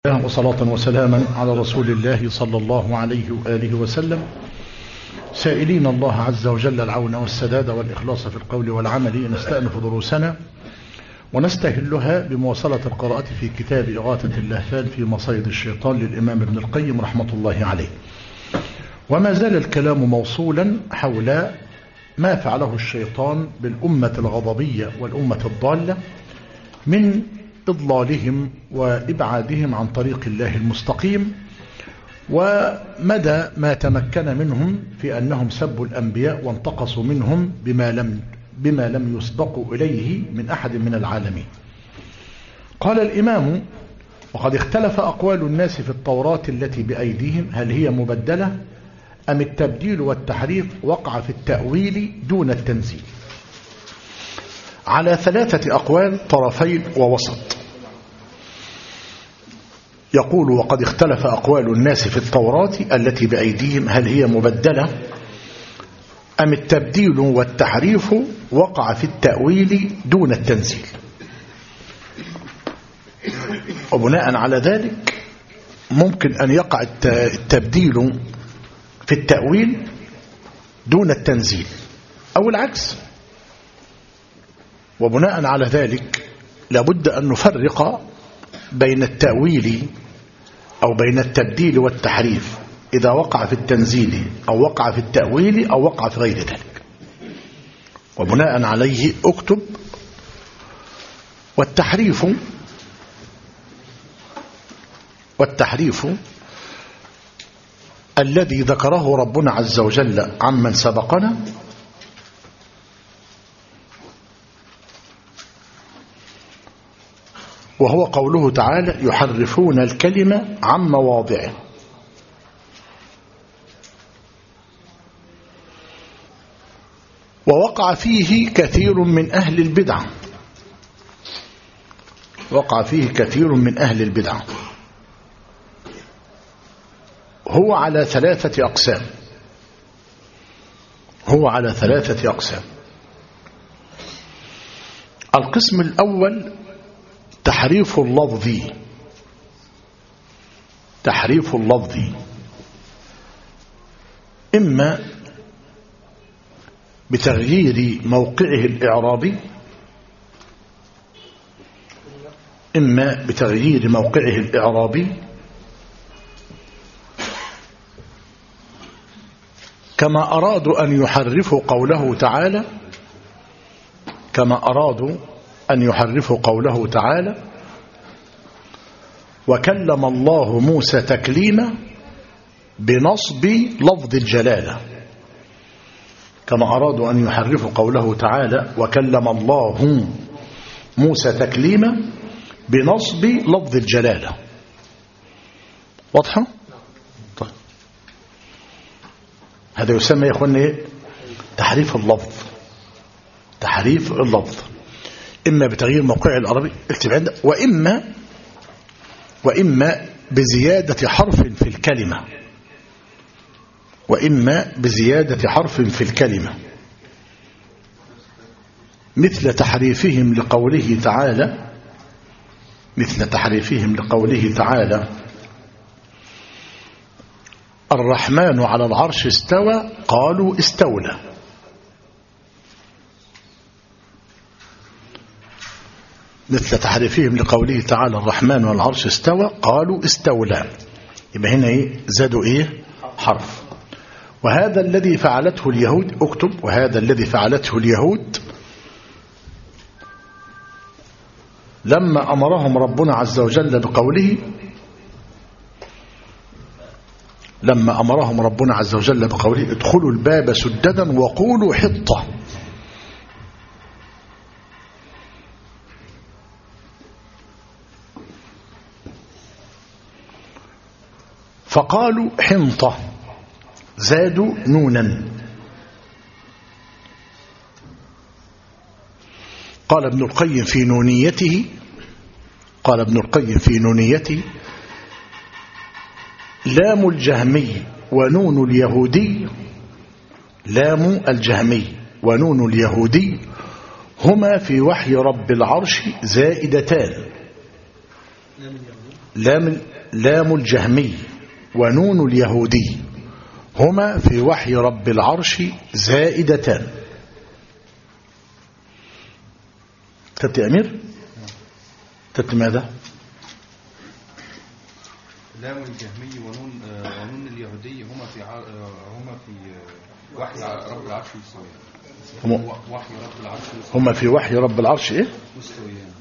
وصلاة وسلاما على رسول الله صلى الله عليه وآله وسلم، سائلين الله عز وجل العون والسداد والإخلاص في القول والعمل. نستأنف دروسنا ونستهلها بمواصلة القراءة في كتاب إغاثة اللهفان في مصيد الشيطان للإمام ابن القيم رحمة الله عليه. وما زال الكلام موصولا حول ما فعله الشيطان بالأمة الغضبية والأمة الضالة من إضلالهم وإبعادهم عن طريق الله المستقيم، ومدى ما تمكن منهم في أنهم سبوا الأنبياء وانتقصوا منهم بما لم يسبقوا إليه من أحد من العالمين. قال الإمام: وقد اختلف أقوال الناس في التوراة التي بأيديهم، هل هي مبدلة أم التبديل والتحريف وقع في التأويل دون التنزيل، على 3 أقوال طرفين ووسط. يقول: وقد اختلف أقوال الناس في التوراة التي بأيديهم، هل هي مبدلة أم التبديل والتحريف وقع في التأويل دون التنزيل. وبناء على ذلك ممكن أن يقع التبديل في التأويل دون التنزيل أو العكس. وبناء على ذلك لابد أن نفرق بين التأويل أو بين التبديل والتحريف إذا وقع في التنزيل أو وقع في التأويل أو وقع في غير ذلك. وبناء عليه اكتب: والتحريف الذي ذكره ربنا عز وجل عمن سبقنا وهو قوله تعالى: يحرفون الكلمة عن مواضعه. ووقع فيه كثير من أهل البدعة، هو على 3 أقسام. القسم الأول تحريف اللفظ، إما بتغيير موقعه الإعرابي، كما أرادوا أن يحرفوا قوله تعالى: وكلم الله موسى تكليما، بنصب لفظ الجلالة. كما أرادوا أن يحرفوا قوله تعالى: وكلم الله موسى تكليما، بنصب لفظ الجلالة. واضحة؟ طيب، هذا يسمى يا أخواني تحريف اللفظ، إما بتغيير موقعه العربي، اكتب عندك، وإما بزيادة حرف في الكلمة، مثل تحريفهم لقوله تعالى: الرحمن على العرش استوى، قالوا استولى. مثل تحريفهم لقوله تعالى: الرحمن على العرش استوى، قالوا استولى. يبقى هنا زادوا حرف. وهذا الذي فعلته اليهود، اكتب: وهذا الذي فعلته اليهود لما أمرهم ربنا عز وجل بقوله: ادخلوا الباب سددا وقولوا حطة. فقالوا حنطة، زادوا نونا. قال ابن القيم في نونيته: لام الجهمي ونون اليهودي هما في وحي رب العرش زائدتان. لام لام الجهمي ونون اليهودي هما في وحي رب العرش زائدتان. كتبت يا أمير؟ كتبت ماذا؟ لام الجهمي ونون اليهودي هما في وحي رب العرش مستويان. وحي رب العرش هما في وحي رب العرش ايه؟ مستويان.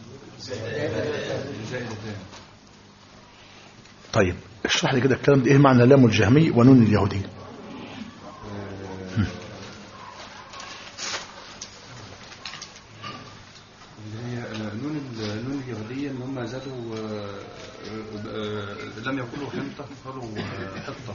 طيب اشرح لي كده الكلام ده، ايه معنى لام الجهمي ونون اليهودي؟ نون اليهودية ان هم زادوا لم يقولوا حنطة قالوا حطة.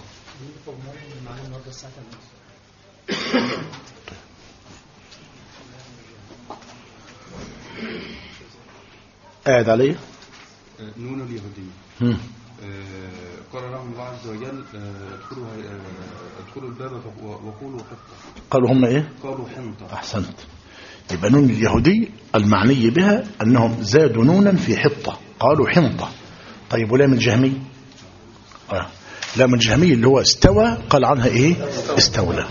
قاعد عليه نون اليهودية قال لهم الله عز وجل ادخلوا الباب وقولوا حطة. قالوا هم ايه؟ قالوا حنطة. احسنت. يبقى نون اليهودي المعني بها انهم زادوا نونا في حطة قالوا حنطة. طيب ولام الجهمي؟ لام الجهمي اللي هو استوى قال عنها ايه؟ استولى.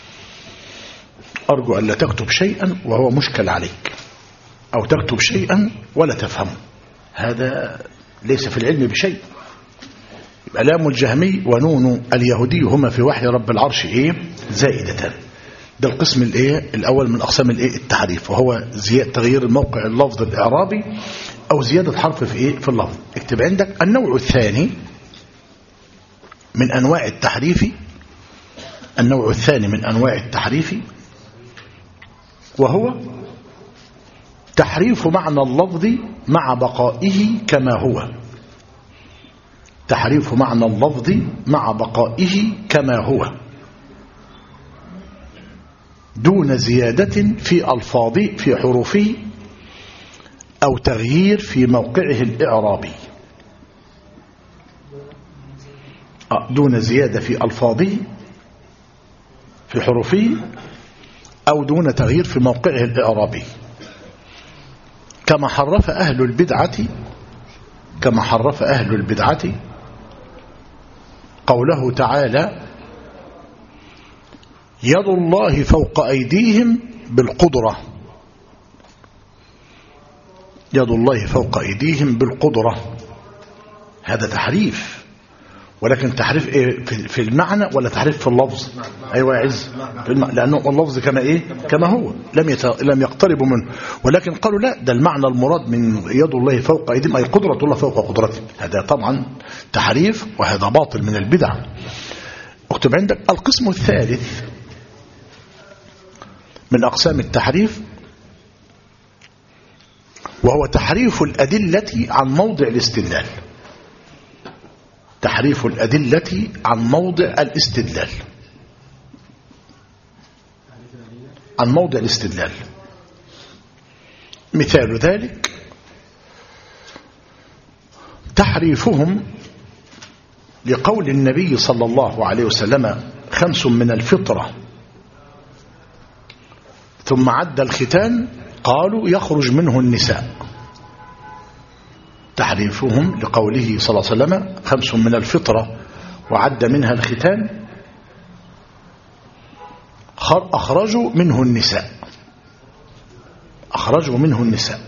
ارجو ان لا تكتب شيئا وهو مشكل عليك، او تكتب شيئا ولا تفهمه، هذا ليس في العلم بشيء. يبقى لام الجهمي ونون اليهودي هما في وحي رب العرش ايه؟ زائدتان. ده القسم الايه؟ الاول من اقسام الايه؟ التحريف، وهو تغيير الموقع اللفظ الاعرابي او زيادة حرف في ايه؟ في اللفظ. اكتب عندك النوع الثاني من انواع التحريف، النوع الثاني من انواع التحريف وهو تحريف معنى اللفظ مع بقائه كما هو. تحريف معنى اللفظ مع بقائه كما هو دون زيادة في ألفاظه في حروفه أو تغيير في موقعه الإعرابي. دون زيادة في ألفاظه في حروفه أو دون تغيير في موقعه الإعرابي، كما حرف أهل البدعة قوله تعالى يد الله فوق أيديهم بالقدرة. يد الله فوق أيديهم بالقدرة، هذا تحريف، ولكن تحريف إيه؟ في المعنى ولا تحريف في اللفظ؟ أيوة يا عز، لأنه اللفظ كما إيه؟ كما هو، لم يقتربوا منه، ولكن قالوا لا، ده المعنى المراد من يد الله فوق أيديهم أي قدرة الله فوق قدرتهم. هذا طبعا تحريف وهذا باطل من البدع. اكتب عندك القسم الثالث من أقسام التحريف وهو تحريف الأدلة عن موضع الاستدلال. تحريف الأدلة عن موضع الاستدلال، عن موضع الاستدلال. مثال ذلك تحريفهم لقول النبي صلى الله عليه وسلم 5 من الفطرة ثم عد الختان قالوا يخرج منه النساء. تحريفهم لقوله صلى الله عليه وسلم 5 من الفطرة وعد منها الختان أخرجوا منه النساء. أخرجوا منه النساء.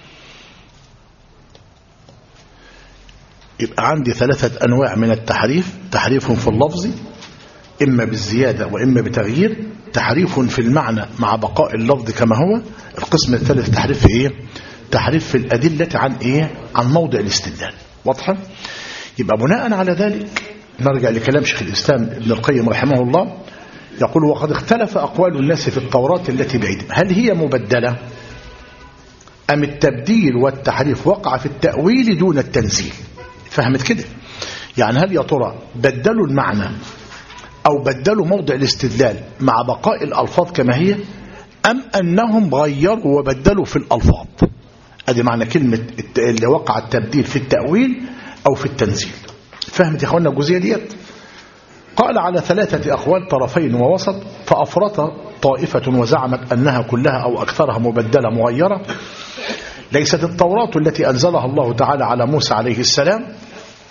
يبقى عندي 3 أنواع من التحريف: تحريف في اللفظ إما بالزيادة وإما بتغيير، تحريف في المعنى مع بقاء اللفظ كما هو. القسم الثالث تحريف في إيه؟ تحريف في الأدلة عن إيه؟ عن موضع الاستدلال. واضحة؟ يبقى بناء على ذلك نرجع لكلام شيخ الإسلام ابن القيم رحمه الله، يقول وقد اختلف أقوال الناس في التوراة التي بأيديهم، هل هي مبدلة أم التبديل والتحريف وقع في التأويل دون التنزيل؟ فهمت كده؟ يعني هل يا ترى بدلوا المعنى أو بدلوا موضع الاستدلال مع بقاء الألفاظ كما هي، أم أنهم غيروا وبدلوا في الألفاظ؟ أدي معنى كلمة اللي وقع التبديل في التأويل أو في التنزيل. فهمت يا أخوانا الجزئية ديت؟ قال على 3 أقوال طرفين ووسط، فأفرط طائفة وزعمت أنها كلها أو أكثرها مبدلة مغيرة. ليست التوراة التي أنزلها الله تعالى على موسى عليه السلام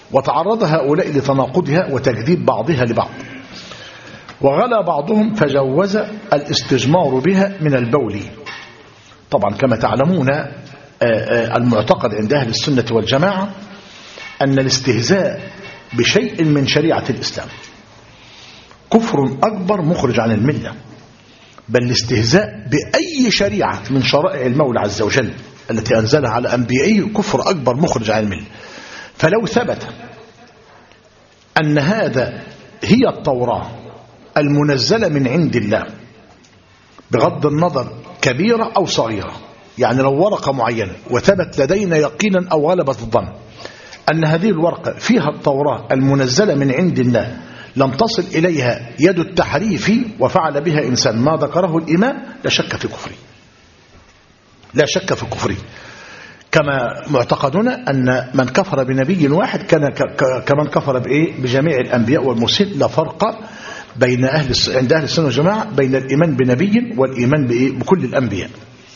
وتعرض هؤلاء لتناقضها وتجديد بعضها لبعض، وغلا بعضهم فجوز الاستجمار بها من البول. طبعا كما تعلمون المعتقد عند أهل السنة والجماعة أن الاستهزاء بشيء من شريعة الإسلام كفر أكبر مخرج عن الملة، بل الاستهزاء بأي شريعة من شرائع المولى عز وجل التي أنزلها على أنبيائه كفر أكبر مخرج عن الملة. فلو ثبت أن هذا هي التوراة المنزلة من عند الله بغض النظر كبيرة أو صغيرة، يعني لو ورقة معينة وثبت لدينا يقينا أو غلبة الظن أن هذه الورقة فيها التوراة المنزلة من عند الله، لم تصل إليها يد التحريف وفعل بها إنسان ما ذكره الإمام، لا شك في كفره، لا شك في كفره. كما معتقدنا أن من كفر بنبي واحد كان كمن كفر بجميع الأنبياء والمرسلين، لا فرق بين عند أهل السنة والجماعة بين الإيمان بنبي والإيمان بكل الأنبياء.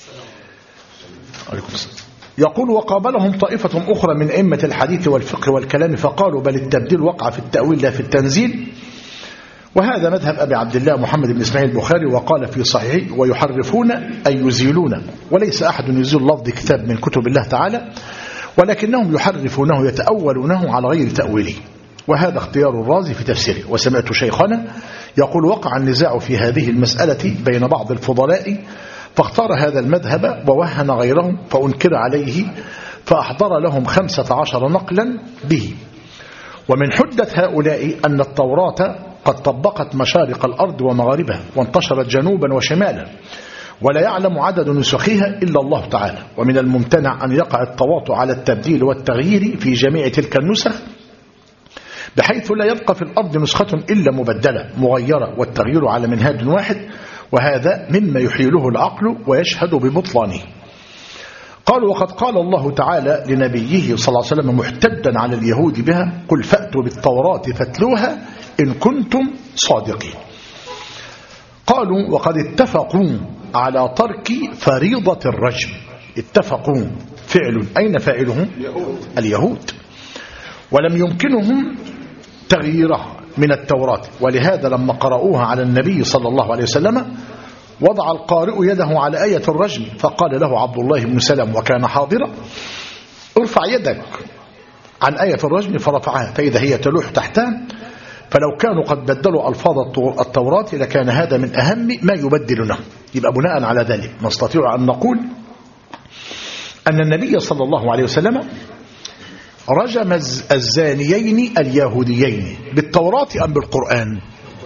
عليكم السلام. يقول وقابلهم طائفة أخرى من أئمة الحديث والفقه والكلام فقالوا بل التبديل وقع في التأويل لا في التنزيل، وهذا مذهب أبي عبد الله محمد بن إسماعيل البخاري، وقال في صحيحه ويحرفون أي يزيلون، وليس أحد يزيل لفظ كتاب من كتب الله تعالى، ولكنهم يحرفونه يتأولونه على غير تأويله، وهذا اختيار الرازي في تفسيره. وسمعت شيخنا يقول وقع النزاع في هذه المسألة بين بعض الفضلاء فاختار هذا المذهب ووهن غيرهم فأنكر عليه، فأحضر لهم 15 نقلا به. ومن حدة هؤلاء أن التوراة قد طبقت مشارق الأرض ومغاربها وانتشرت جنوبا وشمالا، ولا يعلم عدد نسخها إلا الله تعالى، ومن الممتنع أن يقع التواطؤ على التبديل والتغيير في جميع تلك النسخ، بحيث لا يبقى في الأرض نسخة إلا مبدلة مغيرة والتغيير على منهاج واحد، وهذا مما يحيله العقل ويشهد ببطلانه. قالوا وقد قال الله تعالى لنبيه صلى الله عليه وسلم محتدا على اليهود بها قل فأتوا بالتوراة فاتلوها إن كنتم صادقين. قالوا وقد اتفقوا على ترك فريضة الرجم. اتفقوا فعل أين فاعلهم؟ اليهود، ولم يمكنهم تغييرها من التوراة، ولهذا لما قرأوها على النبي صلى الله عليه وسلم وضع القارئ يده على آية الرجم فقال له عبد الله بن سلام وكان حاضرا ارفع يدك عن آية الرجم، فرفعها فإذا هي تلوح تحتها. فلو كانوا قد بدلوا ألفاظ التوراة لكان هذا من أهم ما يبدلونه. يبقى بناء على ذلك نستطيع أن نقول أن النبي صلى الله عليه وسلم رجم الزانيين اليهوديين بالتوراة أم بالقرآن؟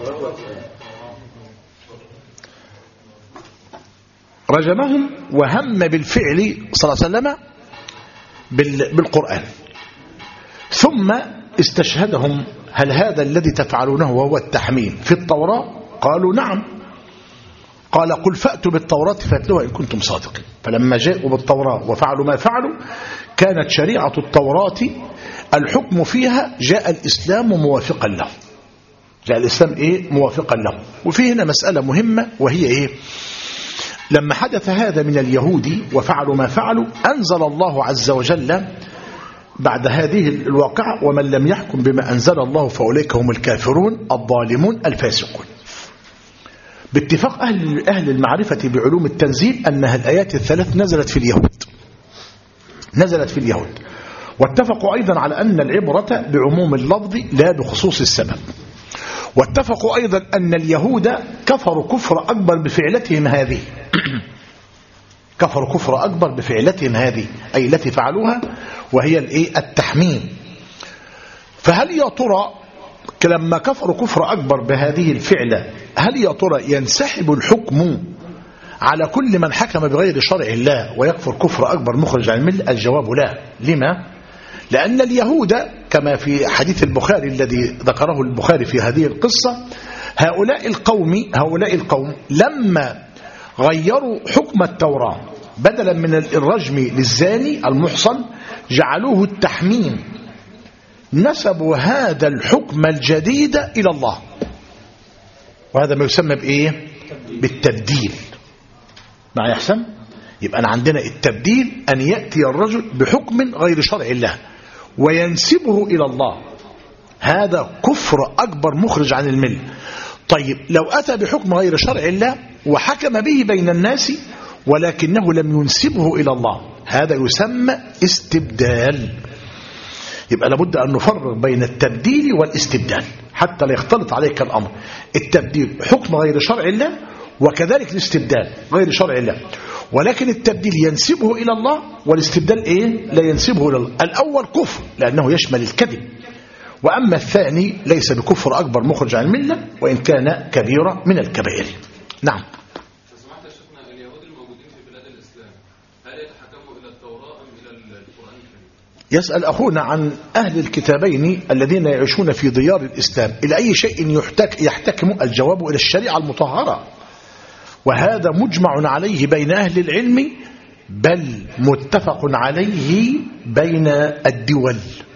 رجمهم وهم بالفعل صلى الله عليه وسلم بالقرآن، ثم استشهدهم هل هذا الذي تفعلونه وهو التحميل في التوراة؟ قالوا نعم. قال قل فأتوا بالتوراة فاتلوها إن كنتم صادقين. فلما جاءوا بالتوراة وفعلوا ما فعلوا كانت شريعة التوراة الحكم فيها جاء الإسلام موافقا له، جاء الإسلام موافقا له. وفي هنا مسألة مهمة وهي لما حدث هذا من اليهود وفعلوا ما فعلوا أنزل الله عز وجل بعد هذه الواقعة ومن لم يحكم بما أنزل الله فأولئك هم الكافرون الظالمون الفاسقون. باتفاق أهل المعرفة بعلوم التنزيل أنها الآيات الثلاث نزلت في اليهود، واتفقوا أيضا على أن العبرة بعموم اللفظ لا بخصوص السبب، واتفقوا أيضا أن اليهود كفروا كفر أكبر بفعلتهم هذه كفروا كفر أكبر بفعلتهم هذه أي التي فعلوها وهي التحميم. فهل يا ترى لما كفروا كفر أكبر بهذه الفعلة هل يا ترى ينسحب الحكم على كل من حكم بغير شرع الله ويكفر كفر أكبر مخرج عن الملة؟ الجواب لا. لما؟ لأن اليهود كما في حديث البخاري الذي ذكره البخاري في هذه القصة هؤلاء القوم لما غيروا حكم التوراة بدلا من الرجم للزاني المحصن جعلوه التحميم، نسبوا هذا الحكم الجديد إلى الله، وهذا ما يسمى بالتبديل. ما يحسن؟ يبقى أنا عندنا التبديل أن يأتي الرجل بحكم غير شرع الله وينسبه إلى الله، هذا كفر أكبر مخرج عن الملة. طيب لو أتى بحكم غير شرع الله وحكم به بين الناس ولكنه لم ينسبه إلى الله، هذا يسمى استبدال. يبقى لابد أن نفرق بين التبديل والاستبدال حتى لا يختلط عليك الأمر. التبديل حكم غير شرع الله، وكذلك الاستبدال غير شرع الله، ولكن التبديل ينسبه إلى الله والاستبدال لا ينسبه إلى الله. الأول كفر لأنه يشمل الكذب، وأما الثاني ليس بكفر أكبر مخرج عن الملة وإن كان كبيرة من الكبائر. نعم. سمعت يا شيخنا اليهود الموجودين في بلاد الإسلام هل يتحكموا إلى التوراة أم إلى القرآن الكريم؟ يسأل أخونا عن أهل الكتابين الذين يعيشون في ديار الإسلام إلى أي شيء يحتكم؟ الجواب إلى الشريعة المطهرة، وهذا مجمع عليه بين أهل العلم، بل متفق عليه بين الدول.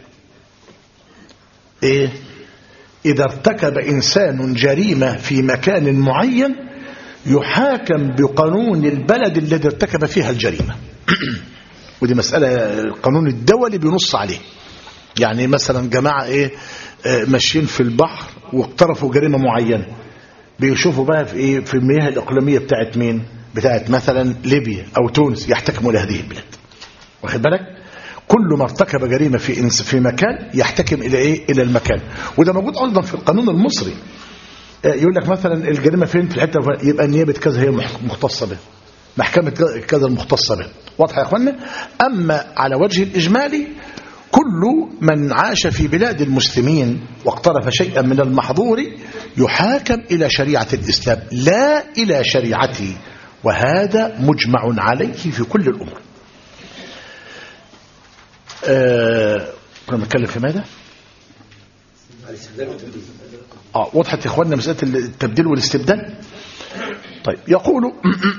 إذا ارتكب إنسان جريمة في مكان معين يحاكم بقانون البلد الذي ارتكب فيها الجريمة. ودي مسألة القانون الدولي بينص عليه. يعني مثلا جماعة ماشيين في البحر واقترفوا جريمة معينة، بيشوفوا بقى في المياه الإقليمية بتاعت مين؟ بتاعت مثلا ليبيا أو تونس، يحتكموا لهذه البلاد. واخد بالك؟ كل ما ارتكب جريمة في مكان يحتكم إلى المكان. وده موجود أيضا في القانون المصري. يقول لك مثلا الجريمة فين؟ في الحتة، يبقى نيابة كذا هي مختصة به، محكمة كذا المختصة به. واضح يا اخوانا؟ أما على وجه الإجمالي كل من عاش في بلاد المسلمين واقترف شيئا من المحظور يحاكم إلى شريعة الإسلام لا إلى شريعته، وهذا مجمع عليه في كل الأمور. كنا بنتكلم في ماذا؟ وضحت يا اخواننا مسألة التبديل والاستبدال. طيب يقول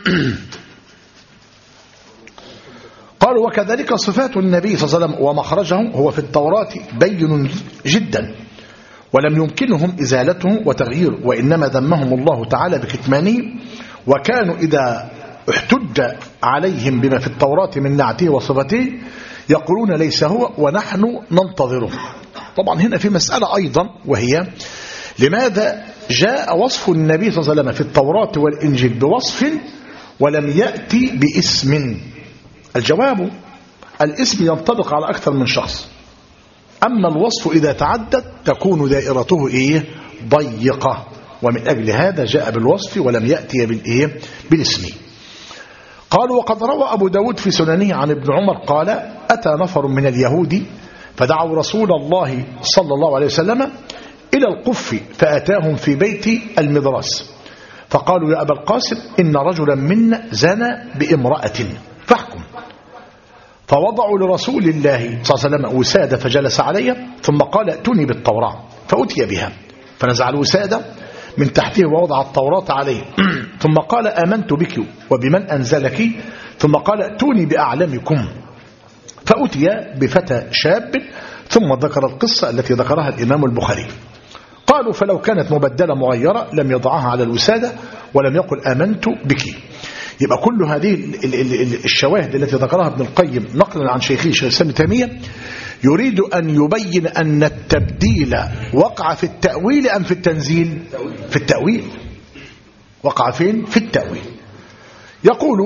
قالوا وكذلك صفات النبي صلى الله عليه وسلم ومخرجه هو في التوراة بين جدا، ولم يمكنهم إزالته وتغييره، وإنما ذمهم الله تعالى بكتمانه، وكانوا إذا احتج عليهم بما في التوراة من نعته وصفته يقولون ليس هو ونحن ننتظره. طبعا هنا في مسألة أيضا، وهي لماذا جاء وصف النبي صلى الله عليه وسلم في التوراة والإنجيل بوصف ولم يأتي باسم؟ الجواب الاسم ينطبق على أكثر من شخص، أما الوصف إذا تعدد تكون دائرته ضيقة، ومن أجل هذا جاء بالوصف ولم يأتي بالاسم. قالوا وقد روى أبو داود في سننه عن ابن عمر قال أتى نفر من اليهود فدعوا رسول الله صلى الله عليه وسلم إلى القف، فأتاهم في بيت المدرس فقالوا يا أبا القاسم إن رجلا منا زنى بامرأة فاحكم. فوضعوا لرسول الله صلى الله عليه وسلم وسادة فجلس عليها، ثم قال ائتوني بالتوراة، فأتي بها فنزع الوسادة من تحته ووضع التوراة عليه، ثم قال آمنت بك وبمن أنزلك، ثم قال ائتوني بأعلمكم، فأتي بفتى شاب، ثم ذكر القصة التي ذكرها الإمام البخاري. قالوا فلو كانت مبدلة مغيرة لم يضعها على الوسادة ولم يقل آمنت بك. يبقى كل هذه الشواهد التي ذكرها ابن القيم نقلا عن شيخه الشيخ الإسلام ابن تيمية يريد أن يبين أن التبديل وقع في التأويل أم في التنزيل؟ في التأويل. وقع فين؟ في التأويل. يقول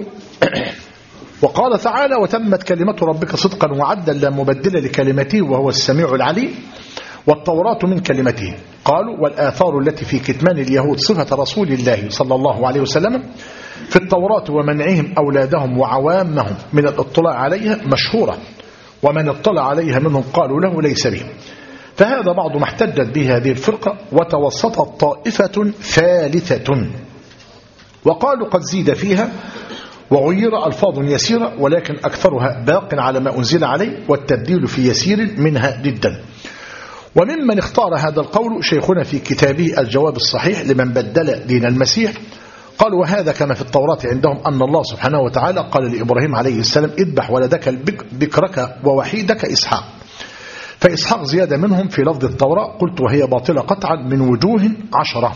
وقال تعالى وتمت كلمة ربك صدقا وعدلا لا مبدل لكلمته وهو السميع العليم، والتوراة من كلمته. قالوا والآثار التي في كتمان اليهود صفة رسول الله صلى الله عليه وسلم في التوراة ومنعهم أولادهم وعوامهم من الاطلاع عليها مشهورة، ومن اطلع عليها منهم قالوا له ليس به. فهذا بعض ما احتجت به هذه الفرقة، وتوسطت طائفة ثالثة وقالوا قد زيد فيها وغير ألفاظ يسيرة، ولكن أكثرها باق على ما أنزل عليه، والتبديل في يسير منها جدا. وممن اختار هذا القول شيخنا في كتابه الجواب الصحيح لمن بدل دين المسيح، قال وهذا كما في التوراة عندهم أن الله سبحانه وتعالى قال لإبراهيم عليه السلام اذبح ولدك بكرك ووحيدك إسحاق، فإسحاق زيادة منهم في لفظ التوراة. قلت وهي باطلة قطعا من وجوه 10.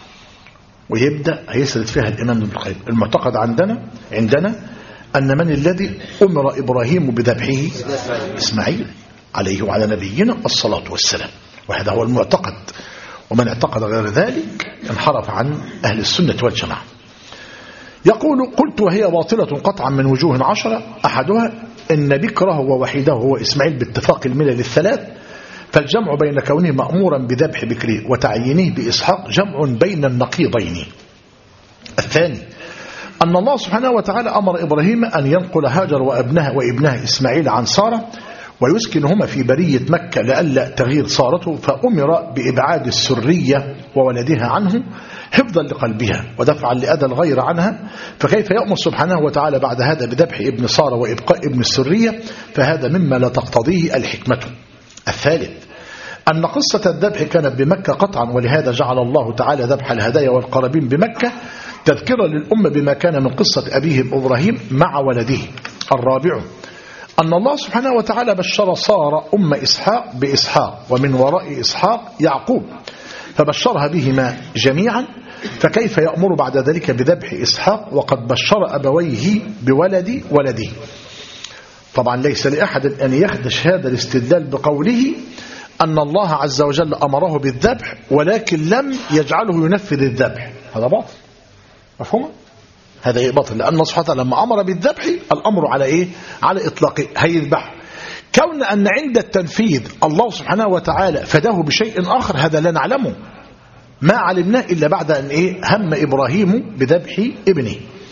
ويبدأ هيسرد فيها الإمام ابن القيم. المعتقد عندنا أن من الذي أمر إبراهيم بذبحه؟ إسماعيل عليه وعلى نبينا الصلاة والسلام، وهذا هو المعتقد، ومن اعتقد غير ذلك انحرف عن أهل السنة والجماعة. يقول: قلت وهي باطلة قطعا من وجوه 10، أحدها إن بكره ووحيده هو إسماعيل باتفاق الملل الثلاث، فالجمع بين كونه مأمورا بذبح بكره وتعيينه بإسحاق جمع بين النقيضين. الثاني أن الله سبحانه وتعالى أمر إبراهيم أن ينقل هاجر وابنها إسماعيل عن سارة ويسكنهما في برية مكة لئلا تغير سارته، فأمر بإبعاد السرية وولدها عنه حفظا لقلبها ودفعا لأذى الغير عنها، فكيف يأمر سبحانه وتعالى بعد هذا بذبح ابن سارة وإبقاء ابن السرية؟ فهذا مما لا تقتضيه الحكمة. الثالث أن قصة الذبح كانت بمكة قطعا، ولهذا جعل الله تعالى ذبح الهدايا والقرابين بمكة تذكرا للأمة بما كان من قصة أبيهم إبراهيم مع ولده. الرابع أن الله سبحانه وتعالى بشر سارة أم إسحاق بإسحاق، ومن وراء إسحاق يعقوب، فبشرها بهما جميعا، فكيف يأمر بعد ذلك بذبح إسحاق وقد بشر أبويه بولد ولده؟ طبعا ليس لأحد أن يخدش هذا الاستدلال بقوله أن الله عز وجل أمره بالذبح ولكن لم يجعله ينفذ الذبح، هذا باطل. مفهوم؟ هذا باطل، لأن الله سبحانه وتعالى لما أمر بالذبح الأمر على إيه؟ على إطلاقه، هيذبح. كون أن عند التنفيذ الله سبحانه وتعالى فداه بشيء آخر، هذا لا نعلمه، ما علمناه إلا بعد أن هم إبراهيم بذبح ابنه.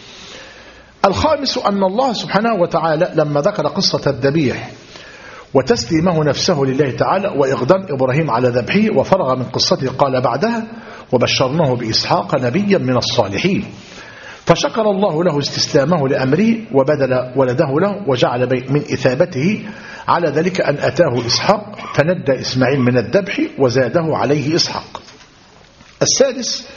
الخامس أن الله سبحانه وتعالى لما ذكر قصة الذبيح وتسليمه نفسه لله تعالى وإقدام إبراهيم على ذبحه وفرغ من قصته قال بعدها: وبشرناه بإسحاق نبيا من الصالحين، فشكر الله له استسلامه لأمره وبدل ولده له، وجعل من إثابته على ذلك أن أتاه إسحاق، فندى إسماعيل من الذبح وزاده عليه إسحاق. السادس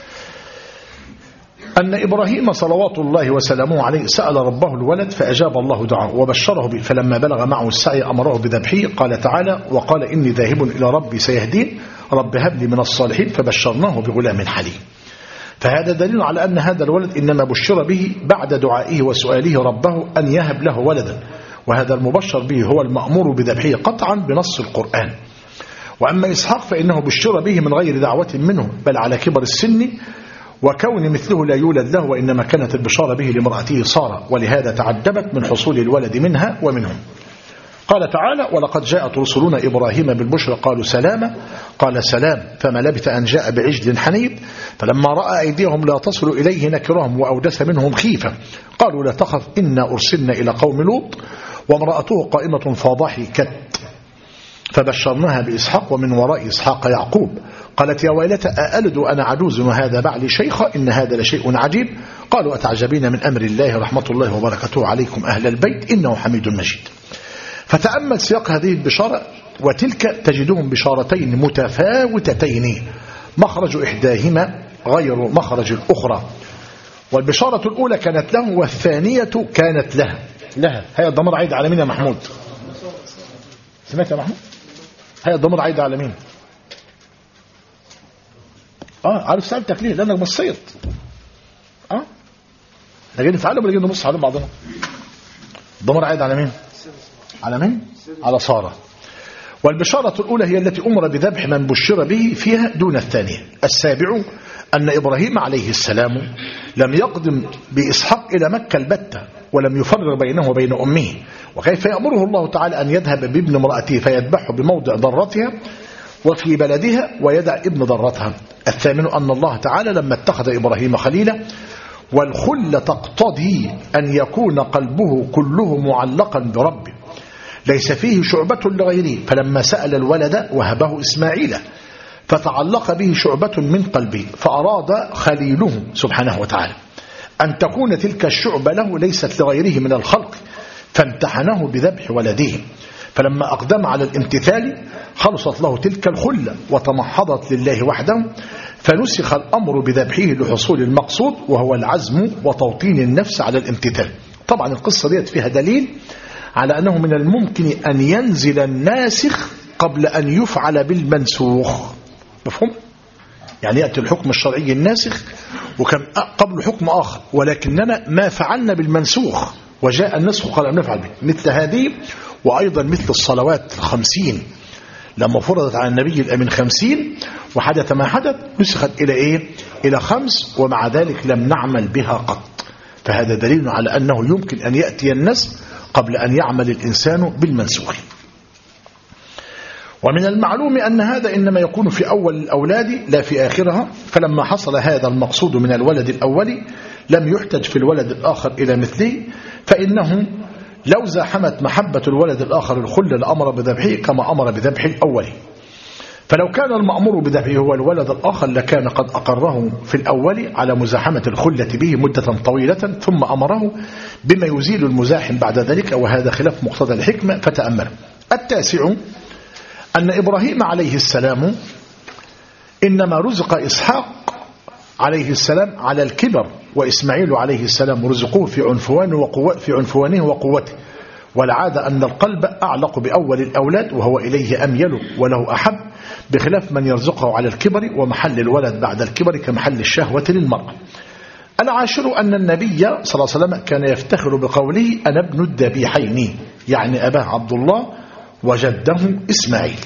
أن إبراهيم صلوات الله وسلامه عليه سأل ربه الولد فأجاب الله دعاءه وبشره به، فلما بلغ معه السعي أمره بذبحه. قال تعالى: وقال إني ذاهب إلى ربي سيهدين، رب هب لي من الصالحين، فبشرناه بغلام حليم. فهذا دليل على أن هذا الولد إنما بشر به بعد دعائه وسؤاله ربه أن يهب له ولدا، وهذا المبشر به هو المأمور بذبحه قطعا بنص القرآن. وأما إسحاق فإنه بشر به من غير دعوة منه، بل على كبر السن وكون مثله لا يولد له، وإنما كانت البشارة به لامرأته سارة، ولهذا تعجبت من حصول الولد منها ومنهم. قال تعالى: ولقد جاءت رسلنا إبراهيم بالبشرى قالوا سلاما، قال سلام، فما لبث أن جاء بعجل حنيب، فلما رأى أيديهم لا تصل إليه نكرهم وأوجس منهم خيفة، قالوا لا تخف إنا أرسلنا إلى قوم لوط وامرأته قائمة فضحكت، فبشرناها بإسحاق ومن وراء إسحاق يعقوب، قالت يا ويلتى أألد أنا عجوز وهذا بعلي شيخا إن هذا لشيء عجيب، قالوا أتعجبين من أمر الله رحمة الله وبركاته عليكم أهل البيت إنه حميد مجيد. فتأمل سياق هذه البشارة، وتلك تجدهم بشارتين متفاوتتين، مخرج إحداهما غير مخرج الأخرى، والبشارة الأولى كانت له والثانية كانت لها. هي الضمير عايد على مين يا محمود؟ سمعت يا محمود؟ هي الضمير عايد على مين؟ عارف سألتك ليه؟ لأنك بصيت. لكن نتعلم ولا نبص على بعضنا؟ الضمير عايد على مين؟ على مين؟ على سارة. والبشارة الأولى هي التي أمر بذبح من بشر به فيها دون الثانية. السابع أن إبراهيم عليه السلام لم يقدم بإسحاق إلى مكة البتة، ولم يفرق بينه وبين أمه، وكيف يأمره الله تعالى أن يذهب بابن امرأته فيذبحه بموضع ضرتها وفي بلدها ويدع ابن ضرتها. الثامن أن الله تعالى لما اتخذ إبراهيم خليلا، والخلة تقتضي أن يكون قلبه كله معلقا بربه ليس فيه شعبة لغيره، فلما سأل الولد وهبه إسماعيل فتعلق به شعبة من قلبه، فأراد خليله سبحانه وتعالى أن تكون تلك الشعبة له ليست لغيره من الخلق، فامتحنه بذبح ولده، فلما أقدم على الامتثال خلصت له تلك الخلة وتمحضت لله وحده، فنسخ الأمر بذبحه لحصول المقصود وهو العزم وتوطين النفس على الامتثال. طبعا القصة ديت فيها دليل على أنه من الممكن أن ينزل الناسخ قبل أن يفعل بالمنسوخ. مفهوم؟ يعني يأتي الحكم الشرعي الناسخ وكان قبل حكم آخر، ولكننا ما فعلنا بالمنسوخ وجاء النسخ قال أن نفعل به، مثل هذه وأيضا مثل الصلوات 50 لما فرضت على النبي الأمين 50 وحدث ما حدث نسخت إلى إيه؟ إلى 5 ومع ذلك لم نعمل بها قط. فهذا دليل على أنه يمكن أن يأتي النسخ قبل أن يعمل الإنسان بالمنسوخ. ومن المعلوم أن هذا إنما يكون في أول الأولاد لا في آخرها، فلما حصل هذا المقصود من الولد الأولي لم يحتج في الولد الآخر إلى مثله، فإنه لو زاحمت محبة الولد الآخر الخل لأمر بذبحه كما أمر بذبح الأولي. فلو كان المأمور بذبحه هو الولد الآخر لكان قد أقره في الأول على مزاحمة الخلة به مدة طويلة ثم أمره بما يزيل المزاحم بعد ذلك، وهذا خلاف مقتضى الحكمة فتأمل. التاسع أن إبراهيم عليه السلام إنما رزق إسحاق عليه السلام على الكبر، وإسماعيل عليه السلام رزقوه في عنفوانه وقوته، والعادة أن القلب أعلق بأول الأولاد وهو إليه أميل وله أحب، بخلاف من يرزقه على الكبر ومحل الولد بعد الكبر كمحل الشهوة للمرأة. العاشر أن النبي صلى الله عليه وسلم كان يفتخر بقوله أنا ابن الذبيحين، يعني أباه عبد الله وجده إسماعيل.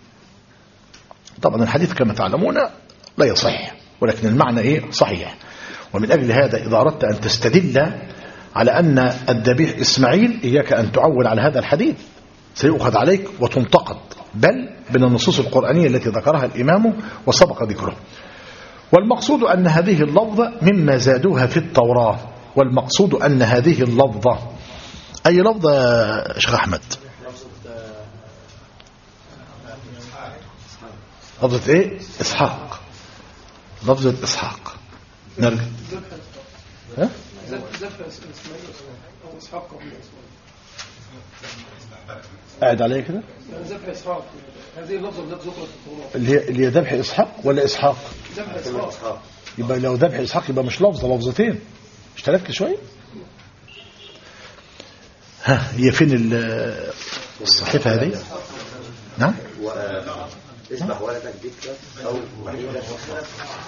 طبعا الحديث كما تعلمون لا يصح، ولكن المعنى إيه؟ صحيح. ومن أجل هذا إذا أردت أن تستدل على أن الذبيح إسماعيل إياك أن تعول على هذا الحديث، سيؤخذ عليك وتنتقد، بل من النصوص القرآنية التي ذكرها الإمام وسبق ذكره. والمقصود أن هذه اللفظة مما زادوها في التوراة، والمقصود أن هذه اللفظة أي لفظة يا شيخ أحمد؟ لفظة إيه؟ إسحاق. لفظة إسحاق. نرجع ها؟ قاعد عليه كده؟ ذبح إسحاق. هذه اللفظة التي ذكرت في التوراة اللي هي ذبح إسحاق ولا إسحاق؟ ذبح إسحاق. يبقى لو ذبح إسحاق يبقى مش لفظة، لفظتين. مش تركز شوية؟ ها هي فين الصحيفة هذه؟ نعم؟ اذبح ولدك ذكرك أو وحيدك وحدك.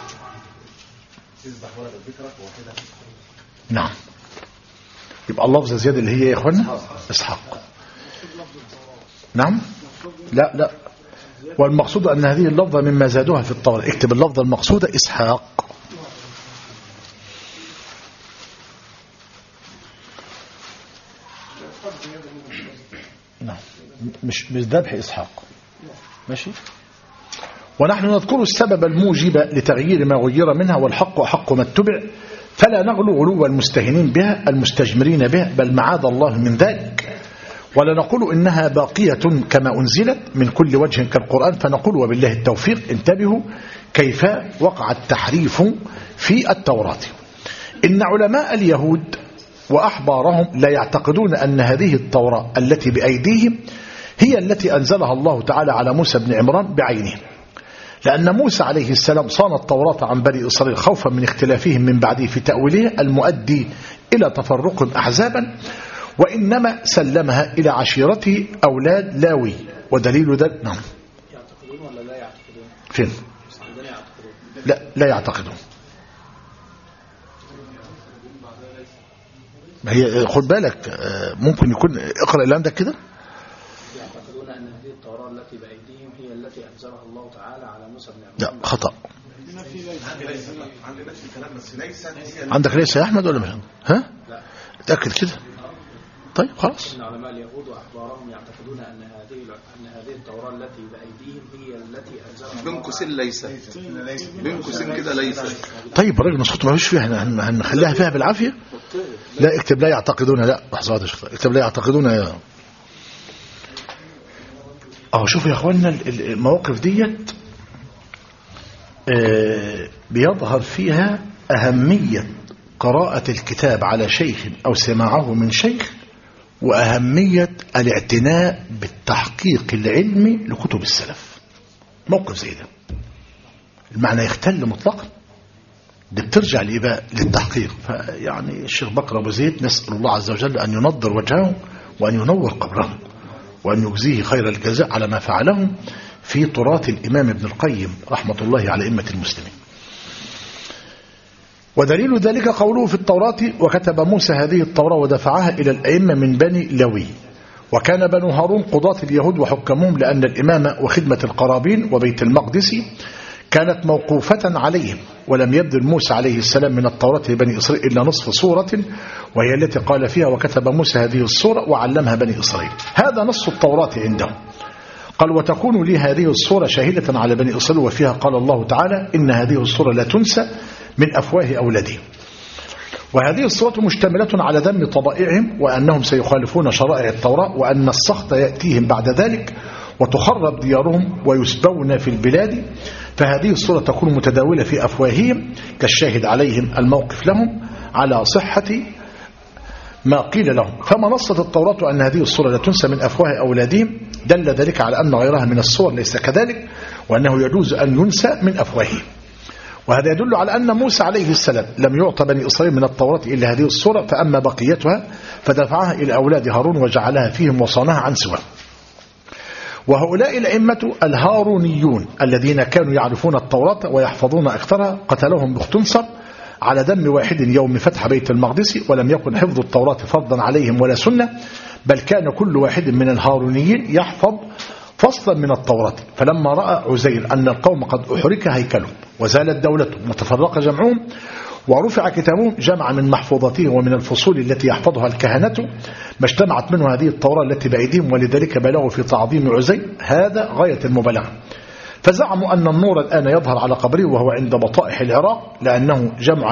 اذبح ولدك ذكرك وحدك. نعم. يبقى اللفظة زيادة اللي هي يا إخوانا إسحاق. نعم؟ لا والمقصود أن هذه اللفظة مما زادوها في الطور. اكتب اللفظة المقصودة إسحاق. نعم مش ذبح إسحاق. ماشي. ونحن نذكر السبب الموجب لتغيير ما غير منها، والحق أحق ما اتبع، فلا نغلو غلو المستهينين بها المستجمرين بها، بل معاذ الله من ذلك. ولا نقول إنها باقية كما أنزلت من كل وجه كالقرآن، فنقول وبالله التوفيق. انتبهوا كيف وقع التحريف في التوراة. إن علماء اليهود وأحبارهم لا يعتقدون أن هذه التوراة التي بأيديهم هي التي أنزلها الله تعالى على موسى بن عمران بعينه، لأن موسى عليه السلام صان التوراة عن بني إسرائيل خوفا من اختلافهم من بعده في تأويلها المؤدي إلى تفرق أحزابا، وإنما سلمها إلى عشيرته أولاد لاوي. ودليل ذلك نعم. يعتقدون ولا لا يعتقدون؟ فين؟ لا يعتقدون. هي خد بالك ممكن يكون اقرأ اللي عندك كده. يعتقدون أن هذه التوراة التي بأيديهم هي التي أنزلها الله تعالى على موسى بن عمران. لا خطأ. عندك ليس يا أحمد ولا مش؟ ها؟ لا. تأكد كده. طيب خلاص. إن علماء اليهود وأحبارهم يعتقدون أن هذه التوراة التي بأيديهم هي التي أنزلها بين قوسين ليس، بين قوسين كده ليس. طيب الراجل مسخوط ما فيش فيها، هنخليها فيها بالعافية. لا اكتب لا يعتقدون. لا لحظة يا شيخ، اكتب لا يعتقدون يا شوفوا يا اخوانا المواقف ديت بيظهر فيها أهمية قراءة الكتاب على شيخ أو سماعه من شيخ، وأهمية الاعتناء بالتحقيق العلمي لكتب السلف. موقف زي ده المعنى يختل مطلقا، دي بترجع للتحقيق. فيعني الشيخ بكر أبو زيد نسأل الله عز وجل أن ينضر وجهه وأن ينور قبره وأن يجزيه خير الجزاء على ما فعله في تراث الإمام ابن القيم رحمة الله على أئمة المسلمين. ودليل ذلك قوله في التوراة وكتب موسى هذه التوراة ودفعها إلى الأئمة من بني لوي، وكان بنو هارون قضاة اليهود وحكمهم، لأن الإمامة وخدمة القرابين وبيت المقدس كانت موقوفة عليهم، ولم يبذل موسى عليه السلام من التوراة لبني إسرائيل إلا نصف سورة، وهي التي قال فيها وكتب موسى هذه السورة وعلمها بني إسرائيل. هذا نص التوراة عندهم. قال وتكون لي هذه السورة شاهدة على بني إسرائيل، وفيها قال الله تعالى إن هذه السورة لا تنسى من أفواه أولادهم. وهذه السورة مشتملة على ذم طبائعهم، وأنهم سيخالفون شرائع التوراة، وأن السخط يأتيهم بعد ذلك وتخرب ديارهم ويسبون في البلاد. فهذه السورة تكون متداولة في أفواههم كالشاهد عليهم الموقف لهم على صحة ما قيل لهم. فما نصت التوراة أن هذه السورة لا تنسى من أفواه أولادهم دل ذلك على أن غيرها من السور ليس كذلك، وأنه يجوز أن ينسى من أفواههم. وهذا يدل على أن موسى عليه السلام لم يعطى بني إسرائيل من التوراة إلا هذه السورة، فأما بقيتها فدفعها إلى أولاد هارون وجعلها فيهم وصانها عن سواه. وهؤلاء الأئمة الهارونيون الذين كانوا يعرفون التوراة ويحفظون أكثرها قتلهم باختصار على دم واحد يوم فتح بيت المقدس، ولم يكن حفظ التوراة فرضا عليهم ولا سنة، بل كان كل واحد من الهارونيين يحفظ فصلا من التوراة. فلما رأى عزير أن القوم قد أحرك هيكلهم وزالت دولتهم وتفرق جمعهم ورفع كتابهم، جمع من محفوظته ومن الفصول التي يحفظها الكهنة ما اجتمعت منه هذه التوراة التي بأيديهم، ولذلك بلغوا في تعظيم عزير هذا غاية المبالغة. فزعموا أن النور الآن يظهر على قبره وهو عند بطائح العراق، لأنه جمع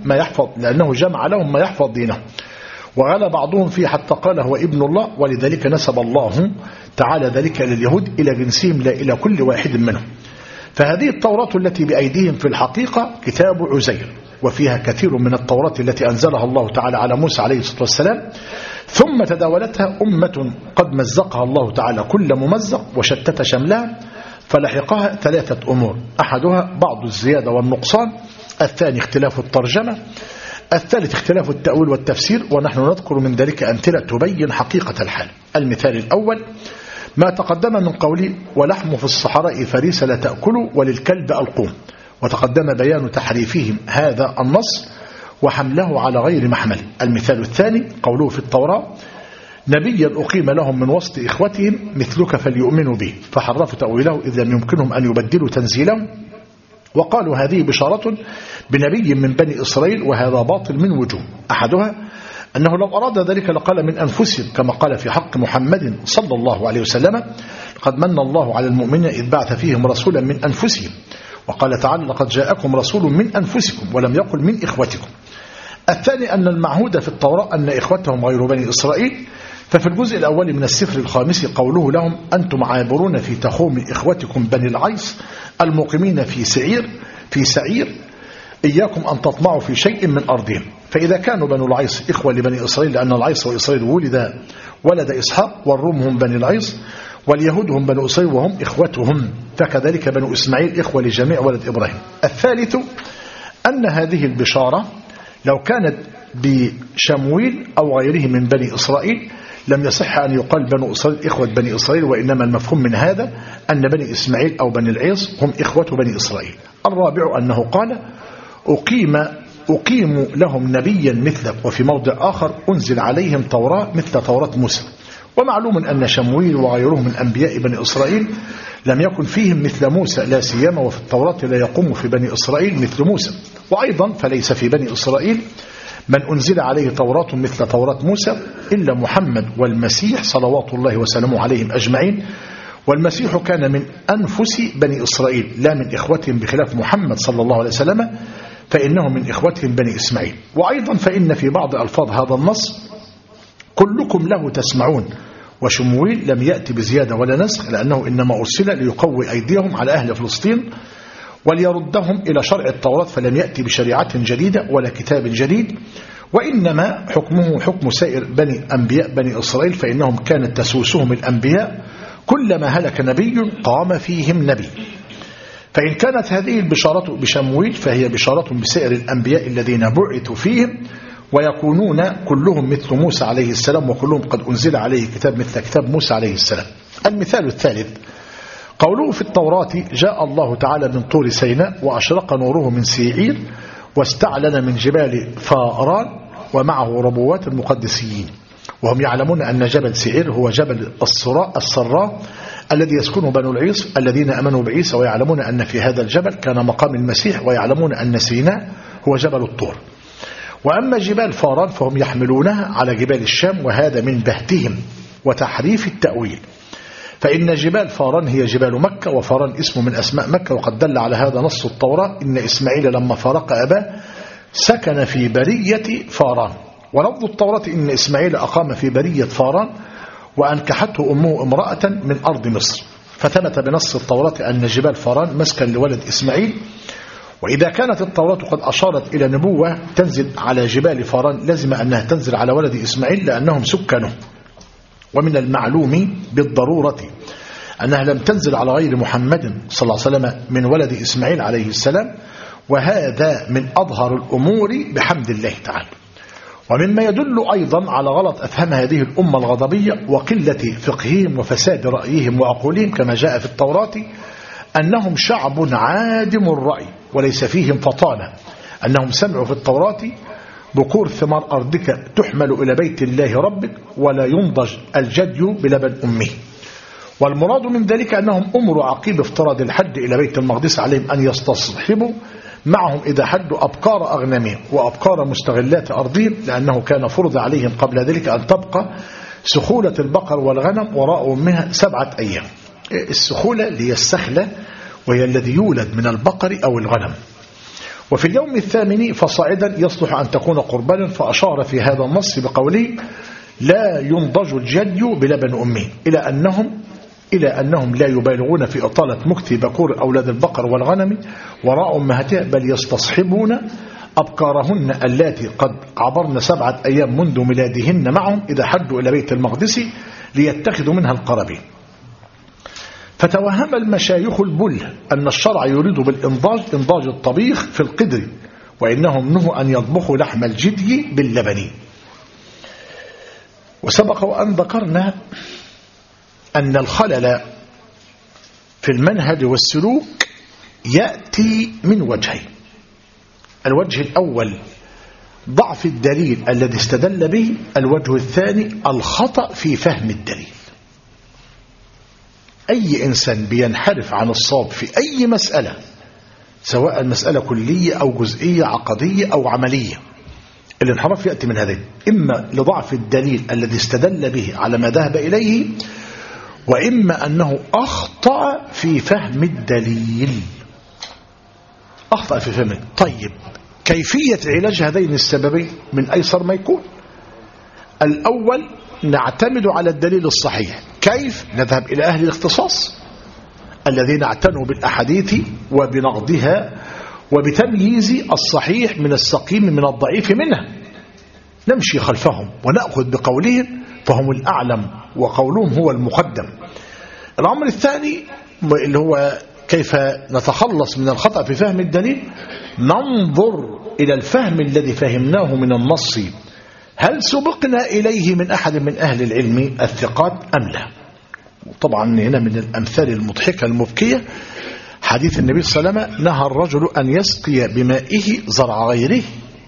لهم ما يحفظ دينه. وغلى بعضهم فيه حتى قال هو ابن الله، ولذلك نسب الله تعالى ذلك إلى اليهود إلى جنسهم لا إلى كل واحد منهم. فهذه التوراة التي بأيديهم في الحقيقة كتاب عزير، وفيها كثير من التوراة التي أنزلها الله تعالى على موسى عليه الصلاة والسلام، ثم تداولتها أمة قد مزقها الله تعالى كل ممزق وشتت شملها، فلحقها ثلاثة أمور: أحدها بعض الزيادة والنقصان، الثاني اختلاف الترجمة، الثالث اختلاف التأويل والتفسير، ونحن نذكر من ذلك أمثلة تبين حقيقة الحال. المثال الأول ما تقدم من قوله ولحم في الصحراء فريسة لا تأكل وللكلب ألقوم، وتقدم بيان تحريفهم هذا النص وحمله على غير محمل. المثال الثاني قوله في التوراة نبيا أقيم لهم من وسط إخوتهم مثلك فليؤمنوا به، فحرفوا تأويله إذ لم يمكنهم أن يبدلوا تنزيله، وقالوا هذه بشارة بنبي من بني إسرائيل، وهذا باطل من وجوه. أحدها أنه لو أراد ذلك لقال من أنفسهم، كما قال في حق محمد صلى الله عليه وسلم قد من الله على المؤمنين إذ بعث فيهم رسولا من أنفسهم، وقال تعالى لقد جاءكم رسول من أنفسكم، ولم يقل من إخوتكم. الثاني أن المعهود في التوراة أن إخوتهم غير بني إسرائيل، ففي الجزء الأول من السفر الخامس قوله لهم أنتم عابرون في تخوم إخوتكم بني العيس المقيمين في سعير إياكم أن تطمعوا في شيء من أرضهم. فإذا كانوا بنو العيس إخوة لبني إسرائيل، لأن العيس وإسرائيل ولد إسحاق، والروم هم بني العيس، واليهود هم بنو إسرائيل وهم إخوتهم، فكذلك بنو إسماعيل إخوة لجميع ولد إبراهيم. الثالث أن هذه البشارة لو كانت بشمويل أو غيره من بني إسرائيل لم يصح أن يقال بنو إسرائيل إخوة بني إسرائيل، وإنما المفهوم من هذا أن بني إسماعيل أو بني العيس هم إخوة بني إسرائيل. الرابع أنه قال أقيم لهم نبيا مثلك، وفي موضع آخر أنزل عليهم توراة مثل توراة موسى. ومعلوم أن شمويل وغيره من أنبياء بني إسرائيل لم يكن فيهم مثل موسى، لا سيما وفي التوراة لا يقوم في بني إسرائيل مثل موسى. وأيضا فليس في بني إسرائيل من أنزل عليه توراة مثل توراة موسى إلا محمد والمسيح صلوات الله وسلامه عليهم أجمعين، والمسيح كان من أنفس بني إسرائيل لا من إخوتهم، بخلاف محمد صلى الله عليه وسلم فإنه من إخوتهم بني إسماعيل. وأيضا فإن في بعض ألفاظ هذا النص كلكم له تسمعون، وشمويل لم يأتي بزيادة ولا نسخ، لأنه إنما أرسل ليقوي أيديهم على أهل فلسطين وليردهم إلى شرع التوراة، فلم يأتي بشريعة جديدة ولا كتاب جديد، وإنما حكمه حكم سائر أنبياء بني إسرائيل، فإنهم كانت تسوسهم الأنبياء كلما هلك نبي قام فيهم نبي. فإن كانت هذه البشارة بشمويل فهي بشارة بسائر الأنبياء الذين بعثوا فيهم، ويكونون كلهم مثل موسى عليه السلام، وكلهم قد أنزل عليه كتاب مثل كتاب موسى عليه السلام. المثال الثالث قوله في التوراة جاء الله تعالى من طور سيناء وأشرق نوره من سيعير واستعلن من جبال فاران ومعه ربوات المقدسيين. وهم يعلمون أن جبل سعير هو جبل الصراء الذي يسكنه بنو العيص الذين أمنوا بعيسى، ويعلمون أن في هذا الجبل كان مقام المسيح، ويعلمون أن سيناء هو جبل الطور. وأما جبال فاران فهم يحملونها على جبال الشام، وهذا من بهتهم وتحريف التأويل، فإن جبال فاران هي جبال مكة، وفاران اسم من أسماء مكة، وقد دل على هذا نص التوراة: إن إسماعيل لما فارق أباه سكن في برية فاران. ولفظ التوراة إن إسماعيل أقام في برية فاران وأنكحته أمه امرأة من أرض مصر، فثبت بنص التوراة أن جبال فاران مسكن لولد إسماعيل. وإذا كانت التوراة قد أشارت إلى نبوة تنزل على جبال فاران، لازم أنها تنزل على ولد إسماعيل لأنهم سكنه. ومن المعلوم بالضرورة أنها لم تنزل على غير محمد صلى الله عليه وسلم من ولد إسماعيل عليه السلام، وهذا من أظهر الأمور بحمد الله تعالى. ومما يدل أيضا على غلط أفهم هذه الأمة الغضبية وقلة فقههم وفساد رأيهم وعقولهم كما جاء في التوراة أنهم شعب عادم الرأي وليس فيهم فطانة، أنهم سمعوا في التوراة: بكور ثمار أرضك تحمل إلى بيت الله ربك ولا ينضج الجدي بلبن أمه. والمراد من ذلك أنهم أمروا عقيب افتراض الحج إلى بيت المقدس عليهم أن يستصحبوا معهم إذا حدوا أبقار أغنامهم وأبقار مستغلات أرضهم، لأنه كان فرض عليهم قبل ذلك أن تبقى سخولة البقر والغنم وراء أمها 7 أيام. السخولة اللي هي السخلة، وهي الذي يولد من البقر أو الغنم. وفي اليوم الثامن فصاعدا يصلح أن تكون قربانا، فأشار في هذا النص بقوله: لا ينضج الجدي بلبن أمه، إلى أنهم لا يبالغون في إطالة مكث بكور أولاد البقر والغنم وراء أمهاتها، بل يستصحبون أبكارهن اللاتي قد عبرن 7 أيام منذ ميلادهن معهم إذا حدوا إلى بيت المقدس ليتخذوا منها القرابين. فتوهم المشايخ البله أن الشرع يريد بالإنضاج إنضاج الطبيخ في القدر، وإنهم نهوا أن يطبخوا لحم الجدي باللبن. وسبق وأن ذكرنا أن الخلل في المنهج والسلوك يأتي من وجهين: الوجه الأول ضعف الدليل الذي استدل به، الوجه الثاني الخطأ في فهم الدليل. أي إنسان بينحرف عن الصواب في أي مسألة، سواء مسألة كلية أو جزئية عقدية أو عملية، الانحراف يأتي من هذين: إما لضعف الدليل الذي استدل به على ما ذهب إليه، وإما أنه أخطأ في فهم الدليل. أخطأ في فهم. طيب، كيفية علاج هذين السببين من أيسر ما يكون. الأول نعتمد على الدليل الصحيح. كيف؟ نذهب إلى أهل الاختصاص الذين اعتنوا بالأحاديث وبنقضها وبتمييز الصحيح من السقيم من الضعيف منه، نمشي خلفهم ونأخذ بقولهم فهم الأعلم وقولهم هو المقدم. الأمر الثاني اللي هو كيف نتخلص من الخطأ في فهم الدليل، ننظر إلى الفهم الذي فهمناه من النص، هل سبقنا إليه من أحد من أهل العلم الثقات أم لا. طبعا هنا من الأمثال المضحكة المبكية حديث النبي صلى الله عليه وسلم: نهى الرجل أن يسقي بمائه زرع غيره،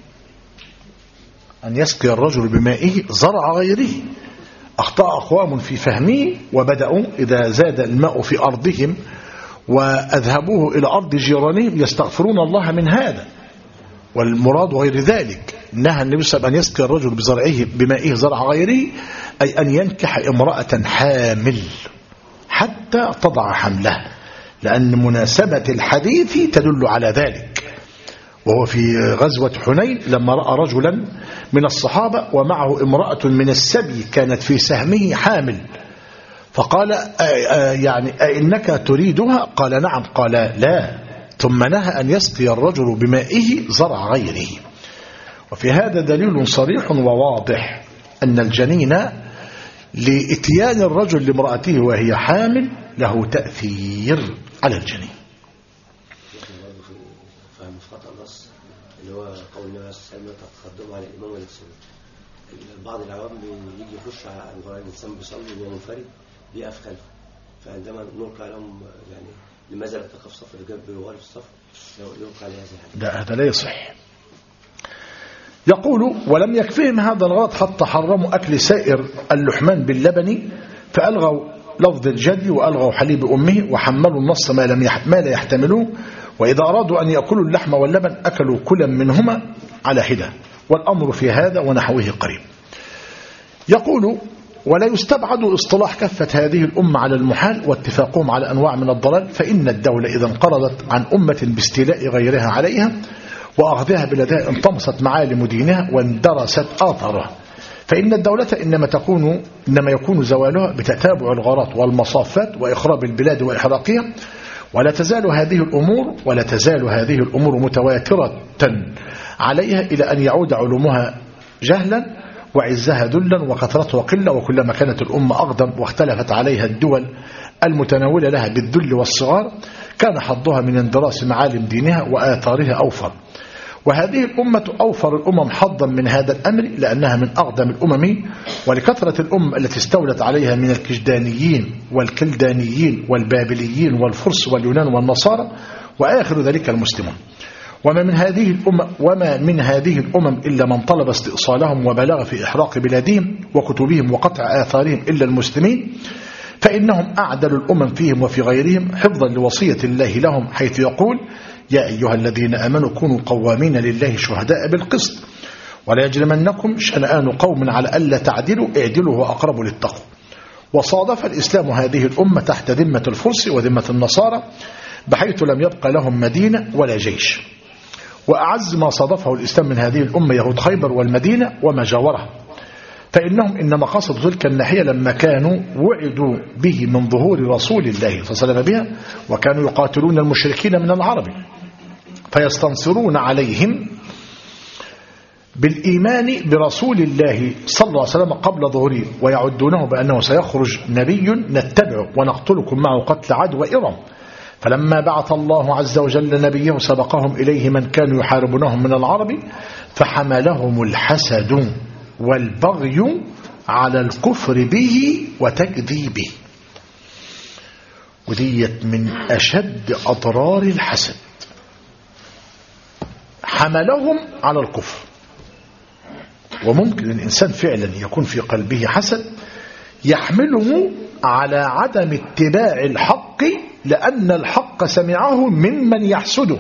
أن يسقي الرجل بمائه زرع غيره. أخطأ أقوام في فهمه وبدأوا إذا زاد الماء في أرضهم وأذهبوه إلى أرض جيرانهم يستغفرون الله من هذا، والمراد غير ذلك. نهى النبي صلى الله عليه وسلم أن يسقي الرجل بمائه زرع غيره، أي أن ينكح امرأة حامل حتى تضع حمله، لأن مناسبة الحديث تدل على ذلك. وهو في غزوة حنين لما رأى رجلا من الصحابة ومعه امرأة من السبي كانت في سهمه حامل، فقال: يعني أئنك تريدها؟ قال: نعم. قال: لا. ثم نهى أن يسقي الرجل بمائه زرع غيره. وفي هذا دليل صريح وواضح أن الجنين لإتيان الرجل لامرأته وهي حامل له تأثير على الجنين. فهم خطأ النص اللي هو قول النبي صلى الله عليه وسلم: تقدموا على الإمام ولا تسلموا. بعض العوام يجي يخش على الإنسان بيصلي وهو منفرد بيقف خلفه، فعندما نلقى لهم يعني لماذا لا تقف صف الرجال بالوغال في الصف، يلقى على هذا الحديث. لا، هذا لا يصح. يقول ولم يكفيهم هذا الغرض حتى حرموا أكل سائر اللحمان باللبن، فألغوا لفظ الجدي وألغوا حليب أمه وحملوا النص ما لا يحتملوه، وإذا أرادوا أن يأكلوا اللحم واللبن أكلوا كلا منهما على حدة، والأمر في هذا ونحوه قريب. يقول ولا يستبعد اصطلاح كافة هذه الأمة على المحال واتفاقهم على أنواع من الضلال، فإن الدولة إذا انقرضت عن أمة باستيلاء غيرها عليها وأخذها بلدها انطمست معالم دينها واندرست آثارها، فإن الدولة إنما يكون زوالها بتتابع الغارات والمصافات وإخراب البلاد وإحراقها، ولا تزال هذه الأمور متواترة عليها إلى أن يعود علومها جهلا وعزها ذلا وكثرتها قلة، وكلما كانت الأمة أقدم واختلفت عليها الدول المتناولة لها بالذل والصغار كان حظها من اندراس معالم دينها وآثارها أوفر. وهذه الأمة أوفر الأمم حظا من هذا الأمر لأنها من أقدم الأمم، ولكثرة الأمم التي استولت عليها من الكجدانيين والكلدانيين والبابليين والفرس واليونان والنصارى وآخر ذلك المسلمون. وما من هذه الأمم إلا من طلب استئصالهم وبلغ في إحراق بلادهم وكتبهم وقطع آثارهم إلا المسلمين، فإنهم أعدل الأمم فيهم وفي غيرهم حفظا لوصية الله لهم، حيث يقول يا أيها الذين آمنوا كونوا قوامين لله شهداء بالقسط ولا يجرمنكم شنآن قوم على ألا تعدلوا اعدلوا هو أقرب للتقوى. وصادف الإسلام هذه الأمة تحت ذمة الفرس وذمة النصارى، بحيث لم يبقى لهم مدينة ولا جيش. وأعز ما صادفه الإسلام من هذه الأمة يهود خيبر والمدينة وما جاورها، فإنهم إنما قصدوا تلك الناحية لما كانوا وعدوا به من ظهور رسول الله صلى الله عليه وسلم بها، وكانوا يقاتلون المشركين من العرب فيستنصرون عليهم بالإيمان برسول الله صلى الله عليه وسلم قبل ظهوره، ويعدونه بأنه سيخرج نبي نتبعه ونقتلكم معه قتل عاد وإرم. فلما بعث الله عز وجل نبيه سبقهم إليه من كانوا يحاربونهم من العرب، فحملهم الحسد والبغي على الكفر به وتكذيبه. وديت من أشد أضرار الحسد، حملهم على الكفر. وممكن الإنسان فعلا يكون في قلبه حسد يحمله على عدم اتباع الحق، لأن الحق سمعه ممن يحسده.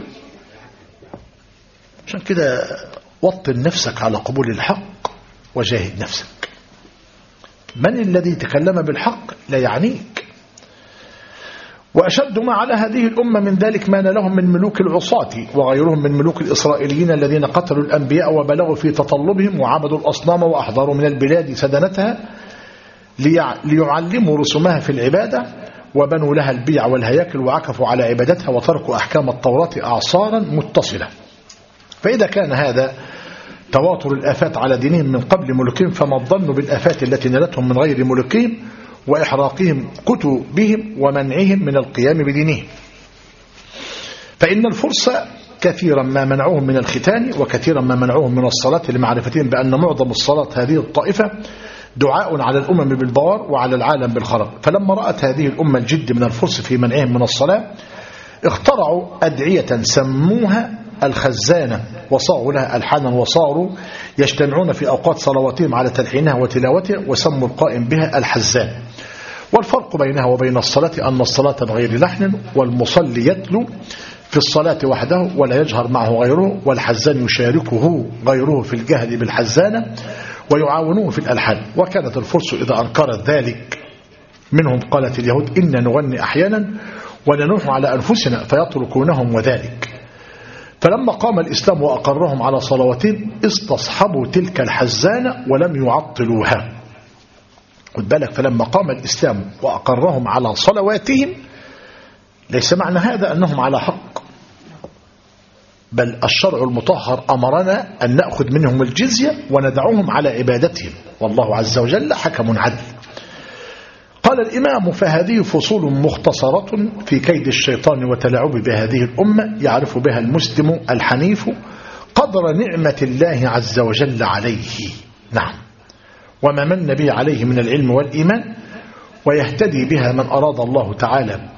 عشان كده وطن نفسك على قبول الحق وجاهد نفسك. من الذي تكلم بالحق لا يعنيك. وأشد ما على هذه الأمة من ذلك ما نالهم من ملوك العصاة وغيرهم من ملوك الإسرائيليين الذين قتلوا الأنبياء وبلغوا في تطلبهم وعبدوا الأصنام وأحضروا من البلاد سدنتها ليعلموا رسومها في العبادة، وبنوا لها البيع والهياكل وعكفوا على عبادتها وتركوا أحكام التوراة أعصارا متصلة. فإذا كان هذا تواتر الآفات على دينهم من قبل ملوكهم، فما الظن بالآفات التي نالتهم من غير ملوكهم وإحراقهم كتبهم ومنعهم من القيام بدينهم. فإن الفرس كثيرا ما منعوهم من الختان وكثيرا ما منعوهم من الصلاة لمعرفتهم بأن معظم الصلاة هذه الطائفة دعاء على الأمم بالبوار وعلى العالم بالخراب. فلما رأت هذه الأمة الجد من الفرس في منعهم من الصلاة، اخترعوا أدعية سموها الخزانة وصاغوا لها ألحانا، وصاروا يجتمعون في أوقات صلواتهم على تلحينها وتلاوتها، وسموا القائم بها الحزان. والفرق بينها وبين الصلاة أن الصلاة بغير لحن، والمصلي يتلو في الصلاة وحده ولا يجهر معه غيره، والحزان يشاركه غيره في الجهل بالحزانة ويعاونوه في الألحان. وكانت الفرس إذا أنكرت ذلك منهم قالت اليهود إن نغني أحيانا وننوح على أنفسنا، فيتركونهم وذلك. فلما قام الإسلام وأقرهم على صلواتهم استصحبوا تلك الحزانة ولم يعطلوها. خد بالك، فلما قام الإسلام وأقرهم على صلواتهم ليس معنى هذا أنهم على حق، بل الشرع المطهر أمرنا أن نأخذ منهم الجزية وندعوهم على عبادتهم، والله عز وجل حكم عدل. قال الإمام فهذه فصول مختصرة في كيد الشيطان وتلاعب بهذه الأمة يعرف بها المسلم الحنيف قدر نعمة الله عز وجل عليه، نعم، وما من به عليه من العلم والإيمان، ويهتدي بها من أراد الله تعالى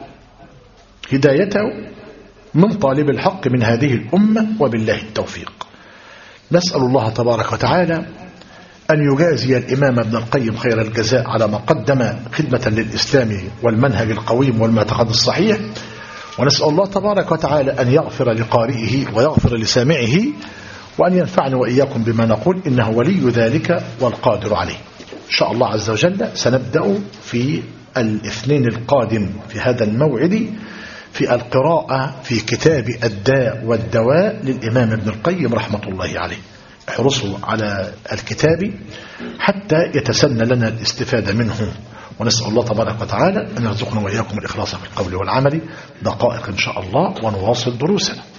هدايته من طالب الحق من هذه الأمة، وبالله التوفيق. نسأل الله تبارك وتعالى أن يجازي الإمام ابن القيم خير الجزاء على ما قدم خدمة للإسلام والمنهج القويم والمعتقد الصحيح، ونسأل الله تبارك وتعالى أن يغفر لقارئه ويغفر لسامعه، وأن ينفعني وإياكم بما نقول، إنه ولي ذلك والقادر عليه. إن شاء الله عز وجل سنبدأ في الاثنين القادم في هذا الموعد في القراءة في كتاب الداء والدواء للإمام ابن القيم رحمة الله عليه. احرصوا على الكتاب حتى يتسنى لنا الاستفادة منه، ونسأل الله تبارك وتعالى أن يرزقنا وإياكم الإخلاص في القول والعمل. دقائق إن شاء الله ونواصل دروسنا.